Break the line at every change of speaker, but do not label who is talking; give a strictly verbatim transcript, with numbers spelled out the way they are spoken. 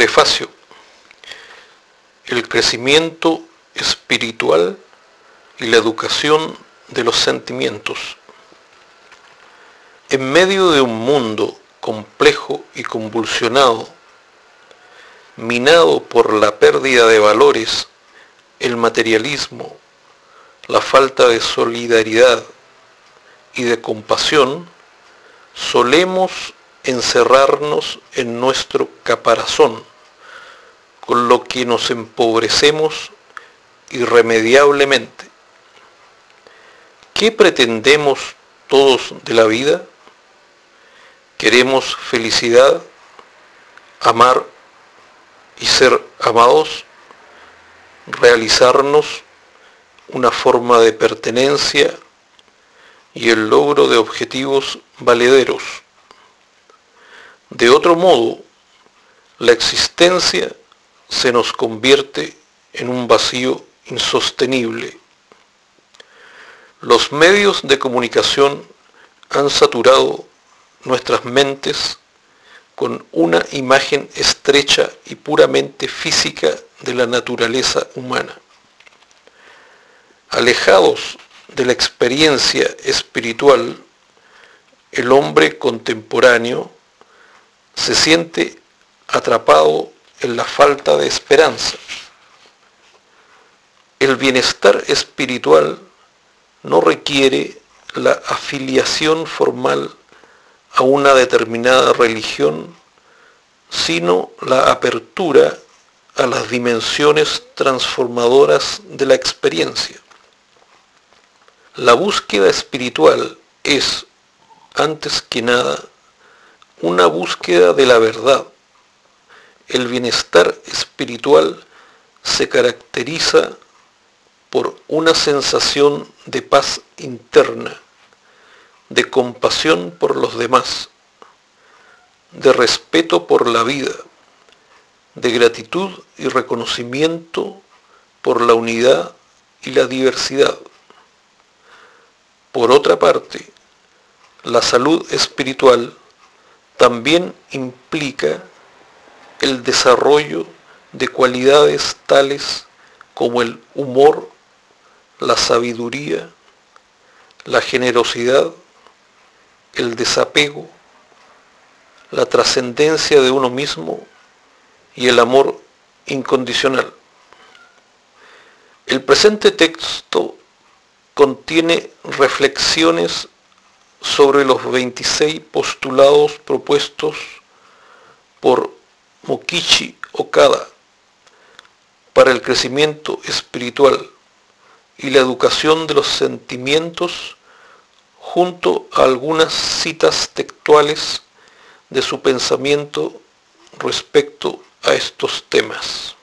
Prefacio. El crecimiento espiritual y la educación de los sentimientos. En medio de un mundo complejo y convulsionado, minado por la pérdida de valores, el materialismo, la falta de solidaridad y de compasión, solemos encerrarnos en nuestro caparazón, con lo que nos empobrecemos irremediablemente. ¿Qué pretendemos todos de la vida? Queremos felicidad, amar y ser amados, realizarnos, una forma de pertenencia y el logro de objetivos valederos. De otro modo, la existencia se nos convierte en un vacío insostenible. Los medios de comunicación han saturado nuestras mentes con una imagen estrecha y puramente física de la naturaleza humana. Alejados de la experiencia espiritual, el hombre contemporáneo se siente atrapado en la falta de esperanza. El bienestar espiritual no requiere la afiliación formal a una determinada religión, sino la apertura a las dimensiones transformadoras de la experiencia. La búsqueda espiritual es, antes que nada, una búsqueda de la verdad. El bienestar espiritual se caracteriza por una sensación de paz interna, de compasión por los demás, de respeto por la vida, de gratitud y reconocimiento por la unidad y la diversidad. Por otra parte, la salud espiritual también implica el desarrollo de cualidades tales como el humor, la sabiduría, la generosidad, el desapego, la trascendencia de uno mismo y el amor incondicional. El presente texto contiene reflexiones sobre los veintiséis postulados propuestos por Mokichi Okada para el crecimiento espiritual y la educación de los sentimientos, junto a algunas citas textuales de su pensamiento respecto a estos temas.